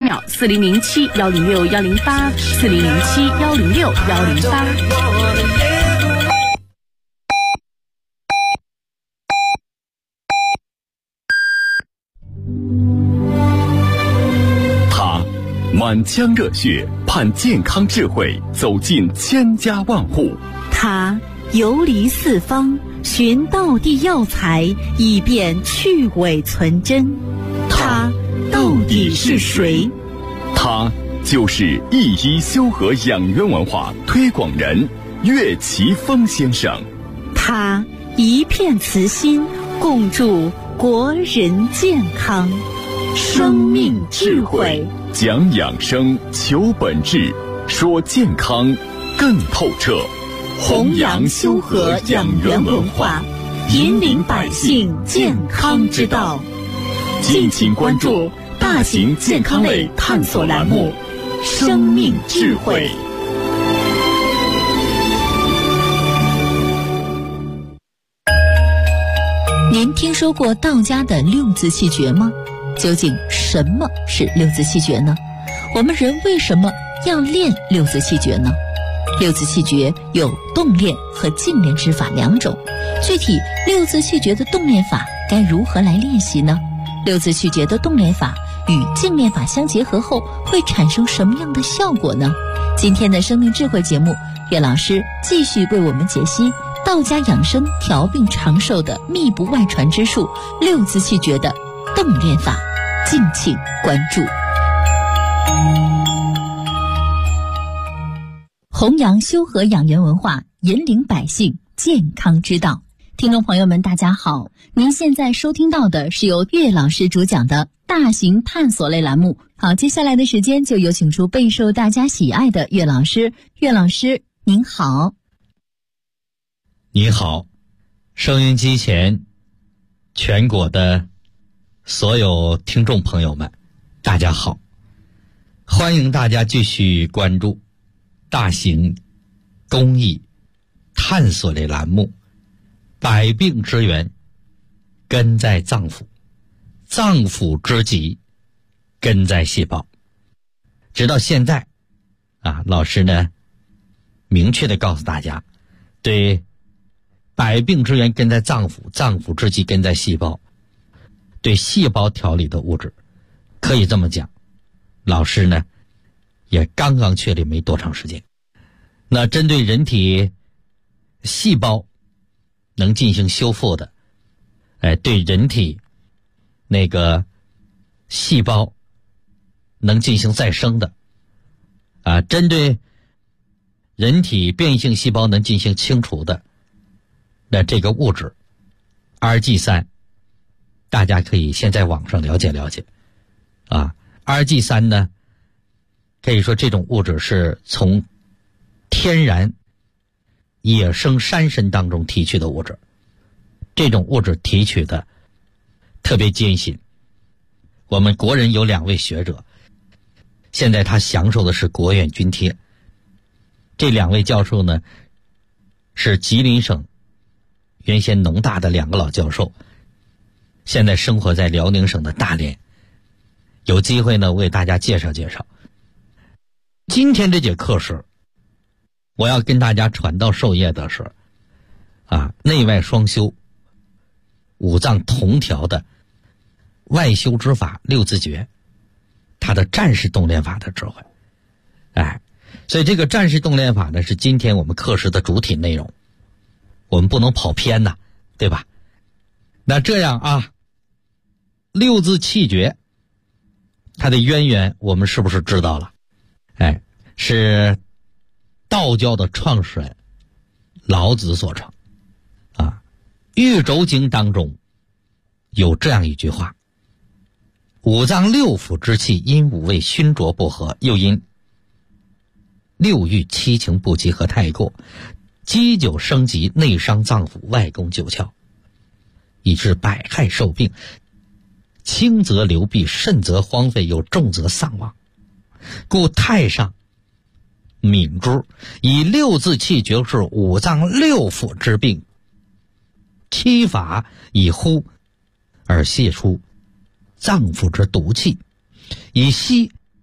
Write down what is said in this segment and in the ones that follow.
秒，4007-106-108，4007-106-108。 满腔热血，盼健康智慧走进千家万户。 他游离四方，寻道地药材，以便去伪存真。他到底是谁？ 他就是一一修和养元文化推广人岳奇峰先生。 他一片慈心，共筑国人健康。生命智慧， 讲养生，求本质，说健康更透彻。 弘扬修和养元文化，引领百姓健康之道。 敬请关注大型健康类探索栏目《生命智慧》。 您听说过道家的六字气诀吗？究竟什么是六字气诀呢？我们人为什么要练六字气诀呢？六字气诀有动练和静练之法两种，具体六字气诀的动练法该如何来练习呢？六字气诀的动练法与静练法相结合后会产生什么样的效果呢？今天的生命智慧节目，岳老师继续为我们解析道家养生调病长寿的密不外传之术六字气诀的动练法，敬请关注。弘扬修和养元文化，引领百姓健康之道。听众朋友们大家好，您现在收听到的是由岳老师主讲的大型探索类栏目。好，接下来的时间就有请出备受大家喜爱的岳老师。岳老师您好。 你好，收音机前全国的所有听众朋友们大家好，欢迎大家继续关注大型公益探索类栏目百病之源根在脏腑，脏腑之疾根在细胞。直到现在老师呢明确地告诉大家，对百病之源根在脏腑，脏腑之疾根在细胞，对细胞调理的物质，可以这么讲，老师呢也刚刚确立没多长时间。那针对人体细胞能进行修复的，对人体那个细胞能进行再生的，针对人体变异性细胞能进行清除的，那这个物质 RG3， 大家可以先在网上了解了解RG3 呢，可以说这种物质是从天然野生山参当中提取的物质，这种物质提取的特别艰辛。我们国人有2位学者，现在他享受的是国院津贴。这2位教授呢，是吉林省原先农大的2个老教授，现在生活在辽宁省的大连。有机会呢，我给大家介绍介绍。今天这节课时，我要跟大家传道授业的是内外双修、五脏同调的外修之法六字诀，它的战士动练法的智慧。所以这个战士动练法呢，是今天我们课时的主体内容，我们不能跑偏呐，对吧？那这样六字气诀它的渊源我们是不是知道了？是道教的创始人老子所创玉轴经当中有这样一句话：五脏六腑之气因五味熏浊不和，又因六欲七情不集合太过，积久生疾，内伤脏腑，外攻九窍，以致百害受病，轻则流弊，甚则荒废，有重则丧亡。故太上敏之，以六字气诀是五脏六腑之病，七法以呼而泄出脏腑之毒气，以息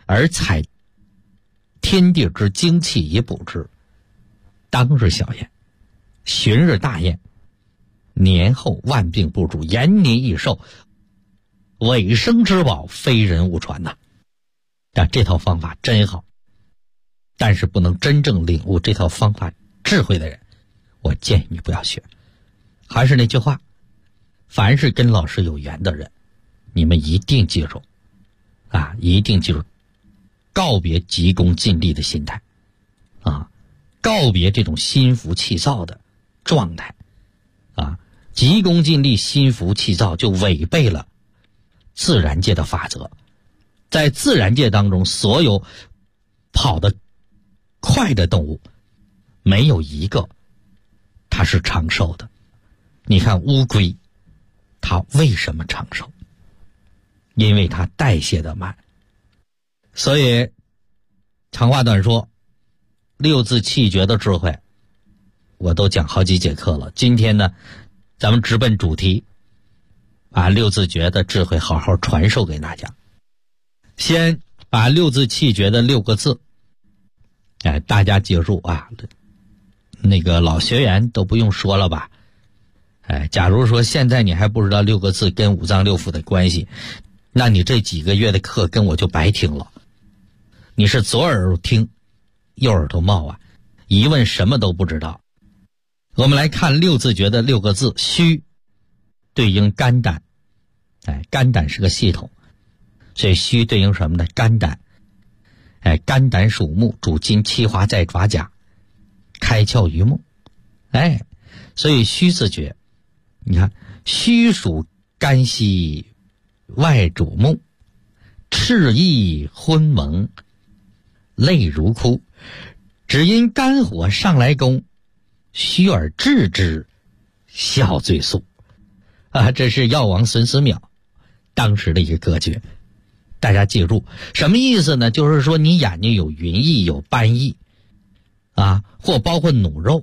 而采天地之精气以补之，当日小宴，旬日大宴，年后万病不主，延年益寿，尾生之宝，非人勿传呐。这套方法真好，但是不能真正领悟这套方法智慧的人，我建议你不要学。还是那句话，凡是跟老师有缘的人，你们一定记住啊，一定记住告别急功近利的心态啊，告别这种心浮气躁的状态啊，急功近利心浮气躁就违背了自然界的法则。在自然界当中，所有跑得快的动物没有一个它是长寿的。你看乌龟，它为什么长寿？因为它代谢的慢。所以长话短说，六字气诀的智慧我都讲好几节课了，今天呢咱们直奔主题，把六字诀的智慧好好传授给大家。先把六字气诀的6个字大家记住啊，那个老学员都不用说了吧。假如说现在你还不知道6个字跟五脏六腑的关系，那你这几个月的课跟我就白听了。你是左耳朵听右耳朵冒啊，一问什么都不知道。我们来看六字诀的6个字，虚对应肝胆，肝胆是个系统，所以虚对应什么呢？肝胆。肝胆属木，主筋，气华在爪甲，开窍于目。所以虚字诀，你看虚属肝息，外主目，赤意昏蒙，泪如哭，只因肝火上来攻，虚而治之，效最速。这是药王孙思邈当时的一个歌诀。大家记住什么意思呢？就是说你眼睛有云翳，有斑翳或包括努肉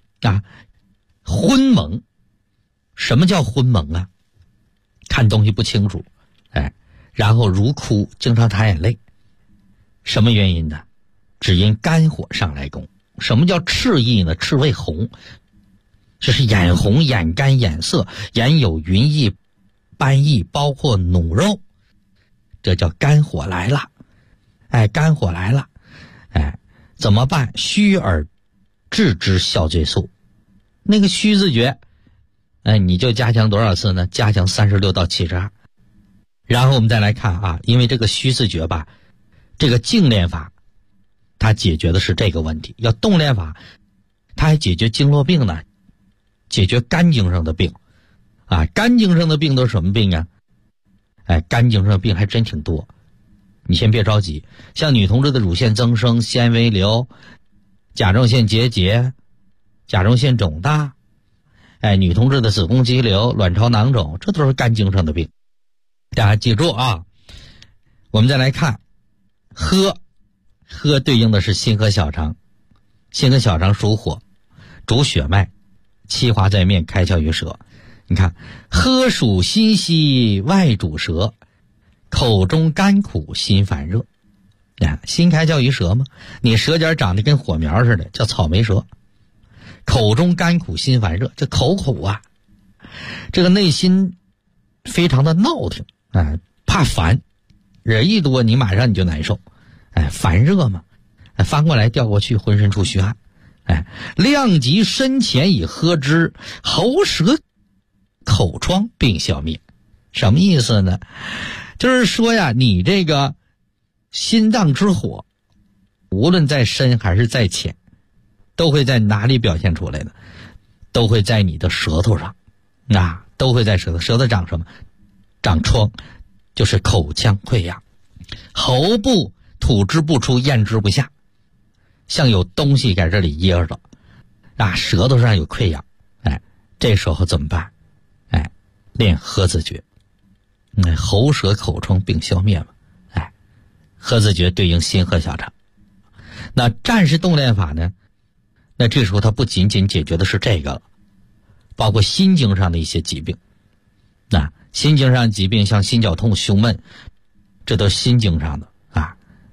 昏蒙。什么叫昏蒙啊？看东西不清楚，然后如哭，经常淌眼泪。什么原因呢？只因肝火上来攻。什么叫赤意呢？赤为红，就是眼红、眼干、眼涩，眼有云翳、斑翳，包括努肉，这叫肝火来了。肝火来了，怎么办？虚而治之，效最速。那个虚字诀，你就加强多少次呢？加强36到72。然后我们再来看因为这个虚字诀吧，这个静练法它解决的是这个问题，要动练法它还解决经络病呢，解决肝经上的病肝经上的病都是什么病啊？肝经上的病还真挺多。你先别着急，像女同志的乳腺增生、纤维瘤、甲状腺结节、甲状腺肿大，女同志的子宫肌瘤、卵巢囊肿，这都是肝经上的病。大家记住我们再来看喝对应的是心和小肠，心和小肠属火，主血脉，气华在面，开窍于舌。你看喝属心息，外主舌，口中干苦，心烦热。心开窍于舌吗？你舌尖长得跟火苗似的，叫草莓舌。口中干苦，心烦热，这口苦这个内心非常的闹腾怕烦，人一多你马上你就难受，烦热嘛，翻过来调过去，浑身出虚汗。量及身前以喝之，喉舌口疮并消灭。什么意思呢？就是说你这个心脏之火，无论在深还是在浅，都会在哪里表现出来的？都会在你的舌头上都会在舌头。舌头长什么？长疮，就是口腔溃疡，喉部吐之不出，咽之不下，像有东西在这里噎着舌头上有溃疡。这时候怎么办？练喝字诀，喉舌口疮并消灭嘛。喝字诀对应心和小肠。那战士动练法呢？那这时候它不仅仅解决的是这个了，包括心经上的一些疾病。心经上疾病像心绞痛、胸闷，这都是心经上的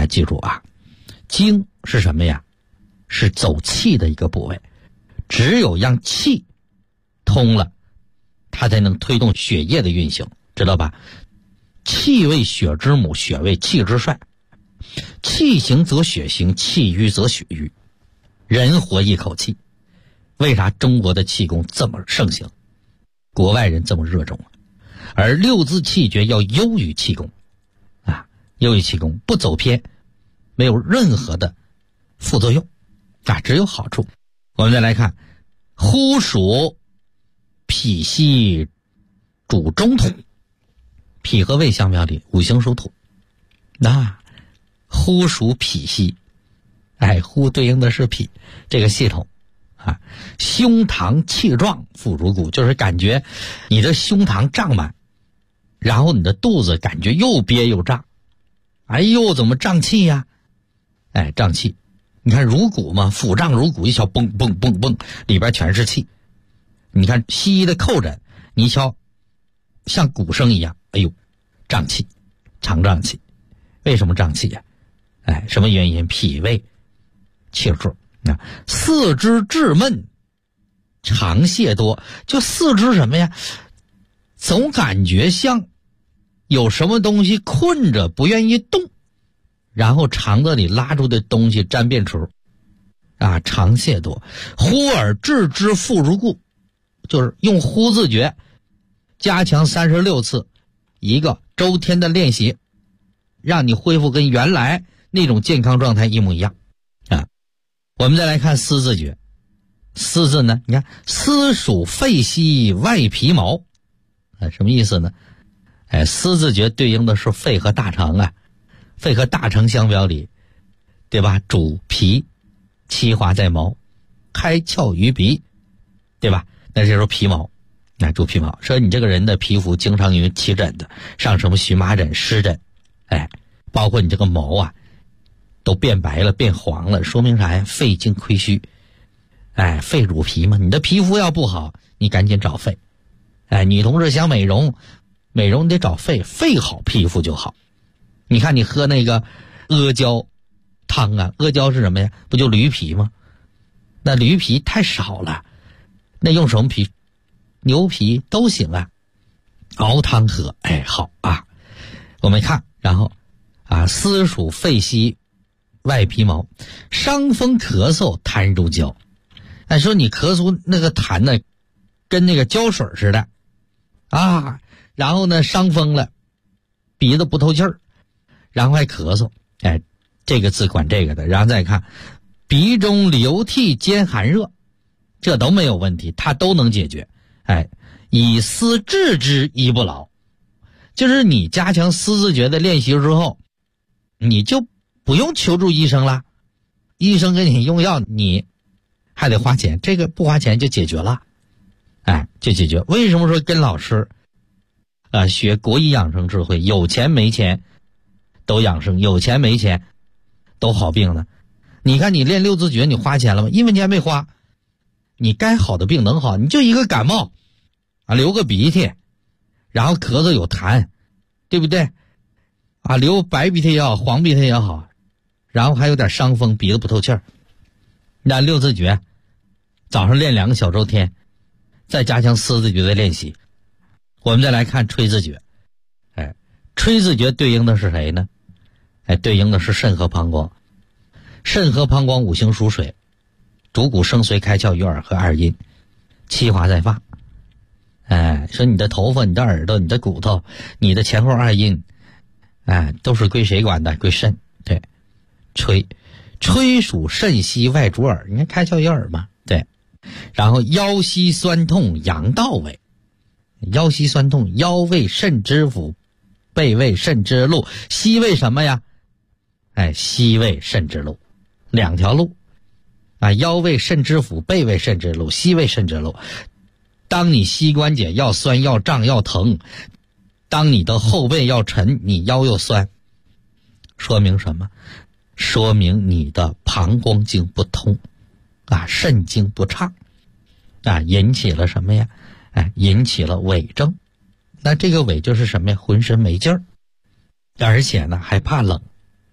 记住啊，经是什么呀？是走气的一个部位，只有让气通了，它才能推动血液的运行，知道吧？气为血之母，血为气之帅，气行则血行，气瘀则血瘀。人活一口气，为啥中国的气功这么盛行，国外人这么热衷？而六字气诀要优于气功啊，优于气功，不走偏，没有任何的副作用啊，只有好处。我们再来看，呼属脾息主中土，脾和胃相表里，五行属土，那呼属脾息，呼对应的是脾这个系统啊。胸膛气壮，腹如鼓，就是感觉你的胸膛胀满，然后你的肚子感觉又憋又胀，哎呦，怎么胀气呀？胀气。你看如鼓嘛，腹胀如鼓，一敲嘣嘣嘣嘣，里边全是气。你看西医的叩诊，你一敲像鼓声一样，哎呦，胀气，肠胀气。为什么胀气呀？什么原因？脾胃气数。四肢滞闷，肠泄多，就四肢什么呀？总感觉像有什么东西困着不愿意动，然后肠子里拉出的东西沾便池啊，肠泄多。呼而置之腹如故，就是用呼字诀加强36次，一个周天的练习，让你恢复跟原来那种健康状态一模一样啊。我们再来看思字诀，思字呢，你看思属肺息外皮毛，什么意思呢？思字诀对应的是肺和大肠啊，肺和大肠相表里，对吧？主皮，气化在毛，开窍于鼻，对吧？那就是皮毛，主皮毛。说你这个人的皮肤经常因为起疹的，上什么荨麻疹、湿疹，包括你这个毛啊都变白了变黄了，说明啥呀？肺经亏虚，肺主皮嘛，你的皮肤要不好，你赶紧找肺。女同志想美容，美容得找肺，肺好皮肤就好。你看你喝那个阿胶汤啊，阿胶是什么呀？不就驴皮吗？那驴皮太少了，那用什么皮？牛皮都行啊，熬汤喝，好啊。我们看，然后思属肺息外皮毛，伤风咳嗽痰如胶。说你咳嗽那个痰呢，跟那个胶水似的啊，然后呢伤风了，鼻子不透气儿，然后还咳嗽，这个字管这个的。然后再看鼻中流涕兼寒热，这都没有问题，它都能解决。以思治之医不劳，就是你加强思字诀的练习之后，你就不用求助医生了，医生给你用药你还得花钱，这个不花钱就解决了，就解决。为什么说跟老师学国医养生智慧，有钱没钱都养生，有钱没钱都好病呢？你看你练六字诀，你花钱了吗？1分钱没花，你该好的病能好，你就一个感冒流个鼻涕，然后咳嗽有痰，对不对？流白鼻涕也好，黄鼻涕也好，然后还有点伤风，鼻子不透气儿。那六字诀早上练2个小周天，再加强思字诀的练习。我们再来看吹字诀，吹字诀对应的是谁呢？对应的是肾和膀胱。肾和膀胱五行属水，主骨生髓开窍于耳和二阴，气化在发。说你的头发、你的耳朵、你的骨头、你的前后二阴，都是归谁管的？归肾。对，吹属肾息外主耳，你看开窍于耳嘛，对。然后腰膝酸痛阳道位，腰膝酸痛，腰为肾之府，背为肾之路，膝为什么呀？膝为肾之路，2条路腰为肾之府，背为肾之路，膝为肾之路。当你膝关节要酸要胀要疼，当你的后背要沉，你腰又酸，说明什么？说明你的膀胱经不通肾经不畅引起了什么呀？引起了痿症。那这个痿就是什么呀？浑身没劲儿，而且呢还怕冷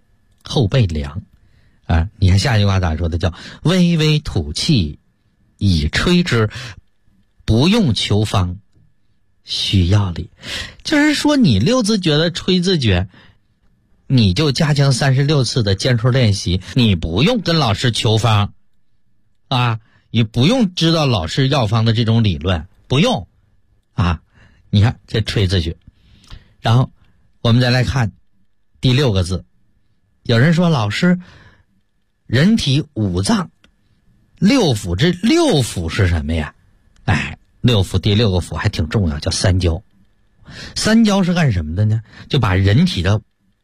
后背凉。啊，你看下一句话咋说的？叫微微吐气以吹之，不用求方需要力。就是说你六字诀的吹字诀，你就加强36次的坚持练习，你不用跟老师求方啊，也不用知道老师药方的这种理论，不用啊。你看这吹字诀，然后我们再来看第6个字。有人说老师，人体5脏6腑，这6腑是什么呀？哎，6腑第6个腑还挺重要，叫三焦。三焦是干什么的呢？就把人体的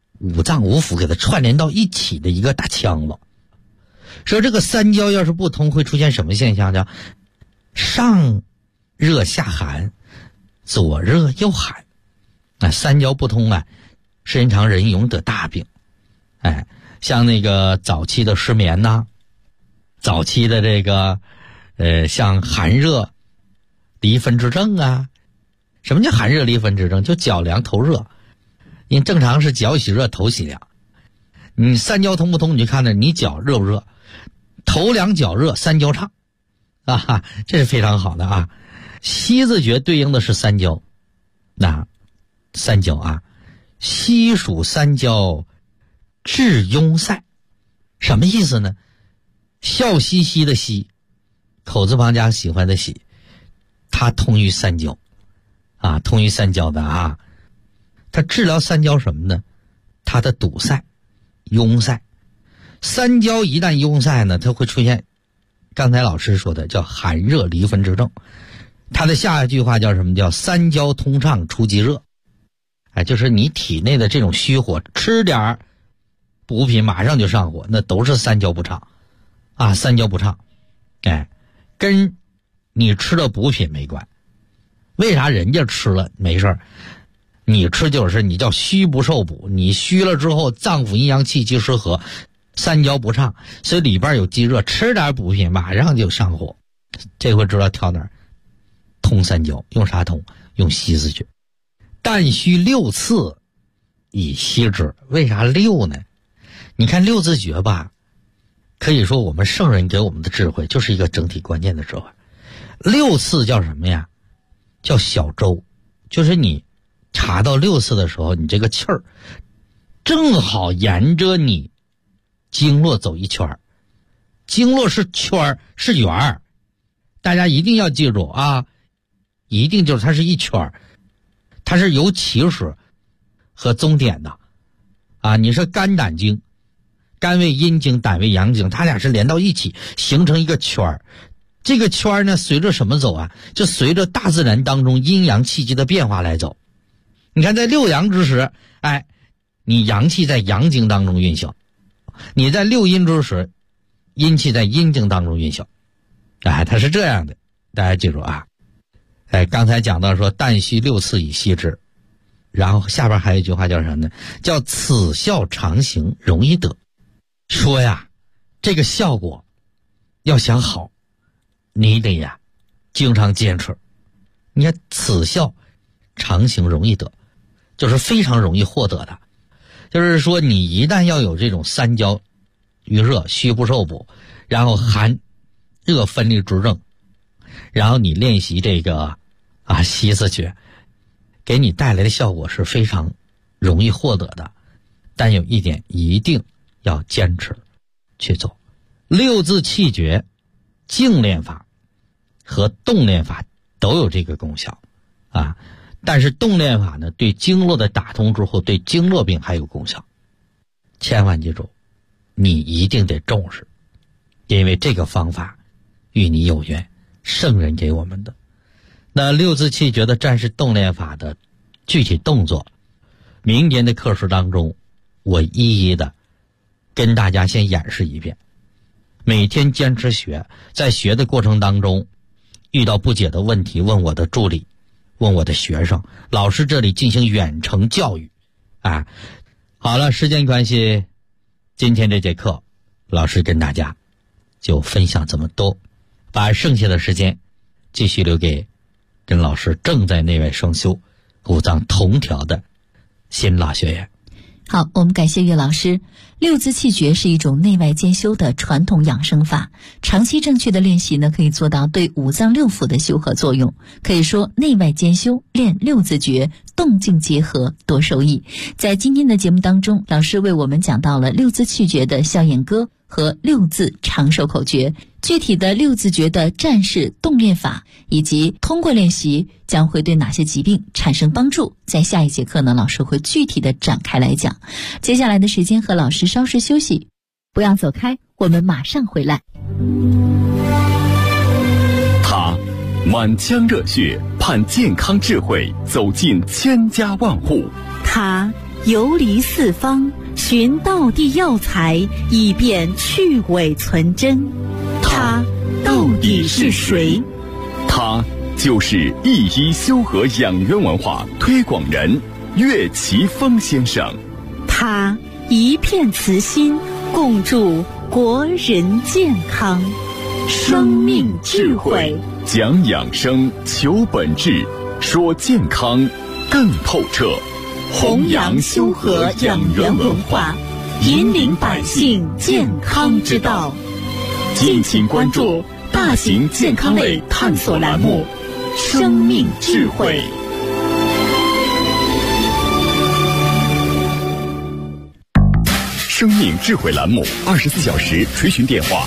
5脏5腑给它串联到一起的一个大腔子。说这个三焦要是不通，会出现什么现象？叫上热下寒，左热右寒。三焦不通啊，时间长人容易得大病。哎，像那个早期的失眠呐，早期的这个像寒热离分之症啊。什么叫寒热离分之症？就脚凉头热，因为正常是脚喜热头喜凉。你三焦通不通，你就看着你脚热不热，头凉脚热，三焦畅啊，这是非常好的啊。西字诀对应的是三焦，那三焦啊，西属三焦，治壅塞，什么意思呢？笑嘻嘻的嘻，口字旁加喜欢的喜，它通于三焦啊，通于三焦的啊。它治疗三焦什么呢？它的堵塞、壅塞。三焦一旦壅塞呢，它会出现刚才老师说的叫寒热离分之症。它的下一句话叫什么？叫三焦通畅出即热。哎，就是你体内的这种虚火，吃点补品马上就上火，那都是三焦不畅啊，三焦不畅。哎，跟你吃的补品没关。为啥人家吃了没事儿，你吃就是你叫虚不受补，你虚了之后脏腑阴阳气机失和，三焦不畅，所以里边有积热，吃点补品马上就上火。这回知道挑哪儿？通三焦，用啥通？用西字诀。但须6次以息之。为啥6呢？你看6字诀吧，可以说我们圣人给我们的智慧就是一个整体关键的智慧。6次叫什么呀？叫小周，就是你查到6次的时候，你这个气儿正好沿着你经络走一圈。经络是圈是圆儿，大家一定要记住啊，一定就是它是一圈，它是有起始和终点的啊。你说肝胆经，肝为阴经，胆为阳经，它俩是连到一起形成一个圈。这个圈呢，随着什么走啊？就随着大自然当中阴阳气机的变化来走。你看在6阳之时，哎，你阳气在阳经当中运行；你在6阴之时，阴气在阴经当中运行。哎，它是这样的，大家记住啊。哎，刚才讲到说但须6次以息之，然后下边还有一句话叫什么呢？叫此效常行，容易得。说呀，这个效果要想好，你得呀经常坚持。你看此效常行容易得，就是非常容易获得的。就是说你一旦要有这种三焦郁热虚不受补，然后寒热分离之症，然后你练习这个西字诀，给你带来的效果是非常容易获得的。但有一点一定要坚持去做。6字气诀静练法和动练法都有这个功效啊，但是动练法呢，对经络的打通之后，对经络病还有功效。千万记住，你一定得重视，因为这个方法与你有缘，圣人给我们的。那6字气诀的战士动练法的具体动作，明年的课时当中，我一一的跟大家先演示一遍。每天坚持学，在学的过程当中，遇到不解的问题，问我的助理，问我的学生，老师这里进行远程教育啊。好了，时间关系，今天这节课老师跟大家就分享这么多，把剩下的时间继续留给跟老师正在内外双修五脏同调的新老学员。 好，我们感谢岳老师。六字气诀是一种内外兼修的传统养生法，长期正确的练习呢，可以做到对五脏六腑的修和作用。可以说内外兼修，练六字诀，动静结合，多收益。在今天的节目当中，老师为我们讲到了六字气诀的笑眼歌和六字长寿口诀，具体的六字诀的战式动练法，以及通过练习将会对哪些疾病产生帮助，在下一节课呢，老师会具体的展开来讲。接下来的时间和老师稍事休息，不要走开，我们马上回来。 他满腔热血盼健康智慧走进千家万户， 他游离四方寻道地药材，以便去伪存真。他到底是谁？ 他就是一医修和养元文化推广人岳奇峰先生。 他一片慈心，共筑国人健康。生命智慧， 讲养生，求本质，说健康更透彻， 弘扬修和养元文化，引领百姓健康之道。 敬请关注大型健康类探索栏目《生命智慧》。生命智慧栏目24小时垂询电话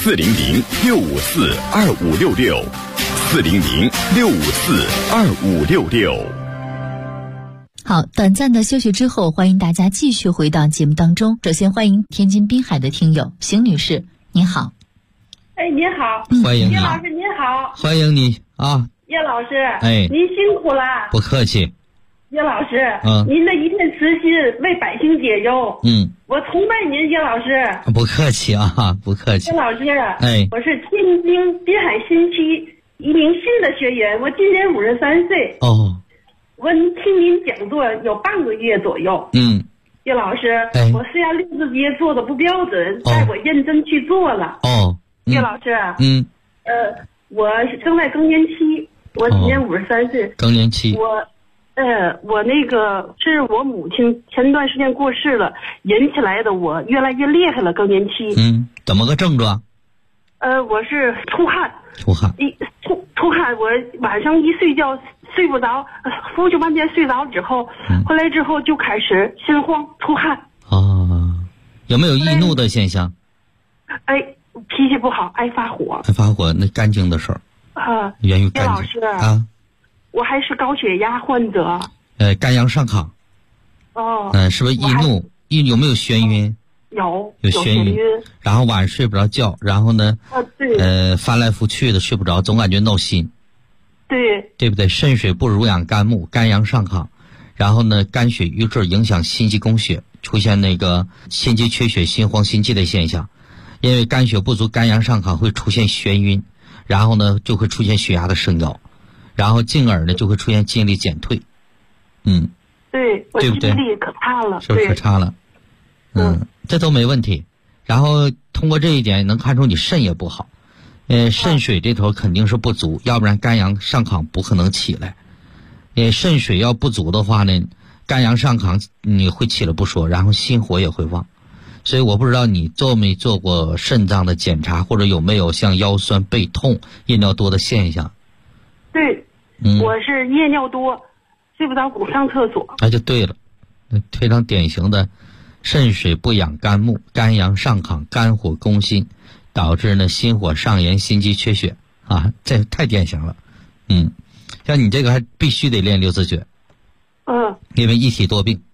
：400-654-2566，400-654-2566。 好，短暂的休息之后，欢迎大家继续回到节目当中。首先欢迎天津滨海的听友邢女士，您好。 哎，您好， 欢迎你， 叶老师您好， 欢迎你啊， 叶老师， 哎， 您辛苦了， 不客气。 叶老师，您的一片慈心为百姓解忧，我崇拜您，叶老师。 不客气啊，不客气。 叶老师， 哎， 我是天津滨海新区一名新的学员，我今年53岁。 哦， 我听您讲座有半个月左右。叶老师，我虽然六字诀做的不标准，但我认真去做了。叶老师，我正在更年期，我今年53岁。 更年期。 我那个是我母亲前段时间过世了，引起来的我越来越厉害了，更年期。 怎么个症状？ 我是出汗，出汗，我晚上一睡觉睡不着，呼吸半天睡着之后，回来之后就开始心慌出汗。 有没有易怒的现象？ 脾气不好，爱发火。 爱发火，那干净的事儿源于干净。 叶老师我还是高血压患者。 肝阳上亢。是不是易怒？有没有眩晕？有眩晕。然后晚上睡不着觉，然后呢？对。翻来覆去的睡不着，总感觉闹心。 对。 对不对？肾水不濡养肝木，肝阳上亢，然后呢，肝血瘀滞影响心肌供血，出现那个心肌缺血、心慌心悸的现象。因为肝血不足，肝阳上亢会出现眩晕，然后呢就会出现血压的升高，然后进而呢就会出现精力减退。 对，我精力可差了， 是不是可差了？这都没问题。然后通过这一点能看出你肾也不好，肾水这头肯定是不足，要不然肝阳上亢不可能起来。肾水要不足的话呢，肝阳上亢你会起来不说，然后心火也会旺。所以我不知道你做没做过肾脏的检查，或者有没有像腰酸背痛、夜尿多的现象。 对，我是夜尿多，睡不着，总上厕所。 那就对了，非常典型的肾水不养肝木，肝阳上亢，肝火攻心，导致呢心火上炎，心肌缺血啊，这太典型了。像你这个还必须得练六字诀。因为一体多病。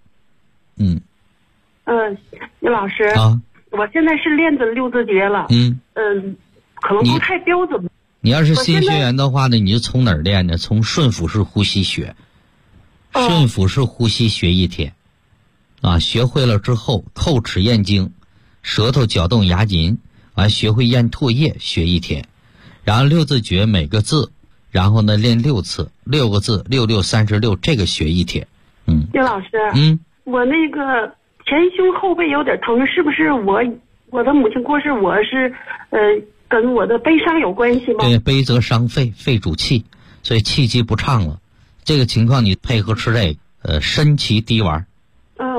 叶老师我现在是练着六字诀了。可能不太标准。 你要是新学员的话呢，你就从哪儿练呢？从顺腹式呼吸学。顺腹式呼吸学一天学会了之后，叩齿咽经，舌头搅动牙龈，完学会咽唾液学一天，然后六字诀每个字，然后呢练6次，6个字，6636，这个学一天。 叶老师，我那个前胸后背有点疼，是不是我的母亲过世，我是跟我的悲伤有关系吗？ 对，悲则伤肺，肺主气，所以气机不畅了。这个情况你配合吃这个参芪滴丸。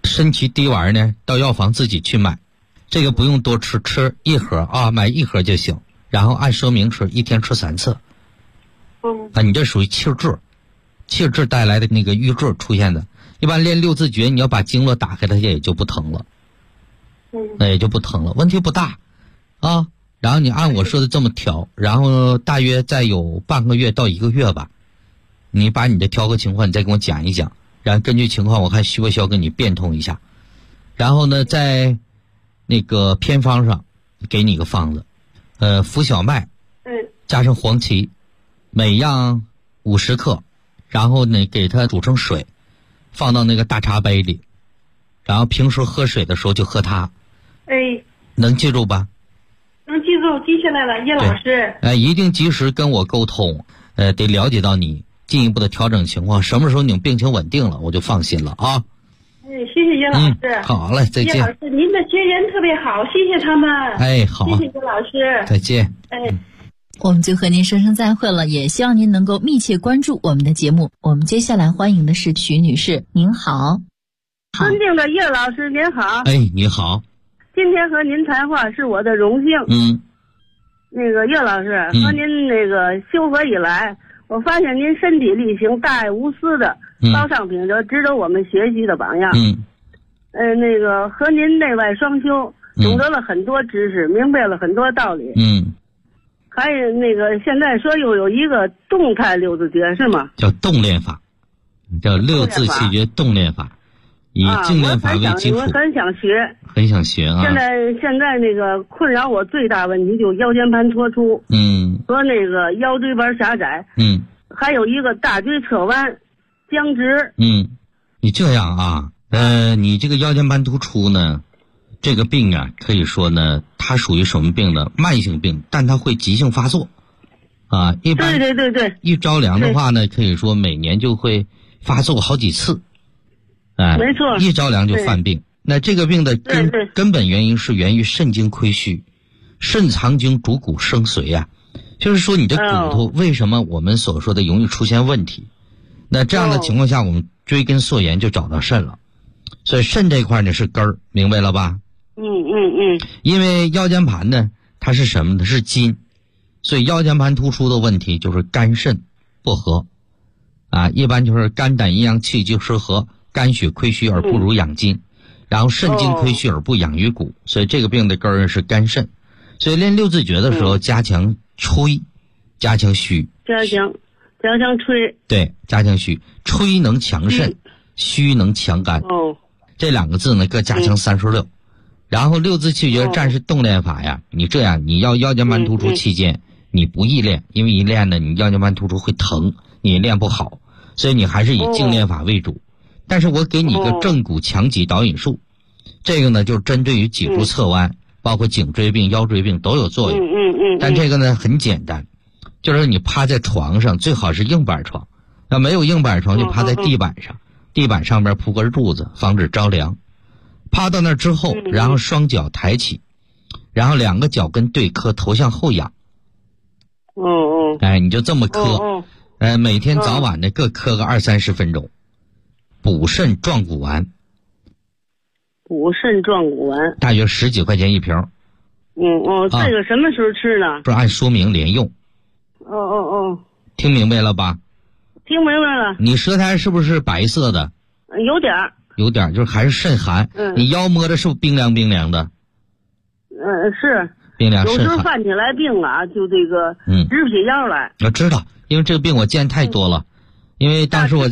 参芪滴丸呢，到药房自己去买，这个不用多吃，吃一盒啊，买一盒就行。然后按说明吃，一天吃3次。你这属于气滞带来的那个瘀滞出现的。一般练六字诀，你要把经络打开，它也就不疼了。那也就不疼了，问题不大啊。然后你按我说的这么调，然后大约再有半个月到1个月吧，你把你的调和情况你再跟我讲一讲，然后根据情况我看需不需要跟你变通一下。然后呢，在那个偏方上给你个方子，浮小麦，加上黄芪，每样50克，然后呢给它煮成水，放到那个大茶杯里，然后平时喝水的时候就喝它。能记住吧？ 能记住，记下来了，叶老师。 一定及时跟我沟通，得了解到你进一步的调整情况，什么时候你病情稳定了，我就放心了啊。 谢谢叶老师。 好嘞，再见。 叶老师，您的学员特别好，谢谢他们。 好。 谢谢叶老师。 再见。 我们就和您说声再会了，也希望您能够密切关注我们的节目。我们接下来欢迎的是曲女士，您好。 尊敬的叶老师您好。 你好。 今天和您谈话是我的荣幸。那个叶老师，和您那个修合以来，我发现您身体力行、大爱无私的高尚品德，值得我们学习的榜样。那个和您内外双修，懂得了很多知识，明白了很多道理。还有那个现在说又有一个动态六字诀是吗？ 叫动练法，叫六字气诀动练法。以静练法为基础。 我很想学。 很想学啊。 现在那个困扰我最大问题就腰间盘脱出。和那个腰椎盘狭窄。还有一个大椎侧弯僵直。 你这样啊，你这个腰间盘突出呢，这个病啊，可以说呢，它属于什么病呢？慢性病，但它会急性发作。一般对， 一着凉的话呢，可以说每年就会发作好几次。 没错， 一着凉就犯病。那这个病的根本原因是源于肾经亏虚，肾藏精主骨生髓啊，就是说你的骨头为什么我们所说的容易出现问题？那这样的情况下，我们追根溯源就找到肾了。所以肾这块呢是根儿，明白了吧？因为腰间盘呢，它是什么呢？是筋，所以腰间盘突出的问题就是肝肾不和一般就是肝胆阴阳气机失和。肝血亏虚而不如养筋，然后肾精亏虚而不养于骨，所以这个病的根儿是肝肾。所以练六字诀的时候，加强吹，加强虚， 加强吹， 对，加强虚，吹能强肾，虚能强肝。这2个字呢各加强36。然后六字气诀战士动练法呀，你这样，你要腰间盘突出期间，你不易练，因为一练呢，你腰间盘突出会疼，你练不好，所以你还是以静练法为主。但是我给你一个正骨强脊导引术，这个呢就是针对于脊柱侧弯，包括颈椎病、腰椎病都有作用。但这个呢很简单，就是你趴在床上，最好是硬板床，要没有硬板床就趴在地板上，地板上边铺个褥子，防止着凉。趴到那之后，然后双脚抬起，然后2个脚跟对磕，头向后仰。你就这么磕，每天早晚的各磕个20-30分钟。补肾壮骨丸，大约10几块钱一瓶。 这个什么时候吃呢？ 不是按说明连用。听明白了吧？ 听明白了。 你舌苔是不是白色的？有点，就是还是肾寒。你腰摸着是不是冰凉冰凉的？ 是冰凉肾寒。有时候犯起来病了，就这个直不起腰来。 我知道，因为这个病我见太多了，因为当时我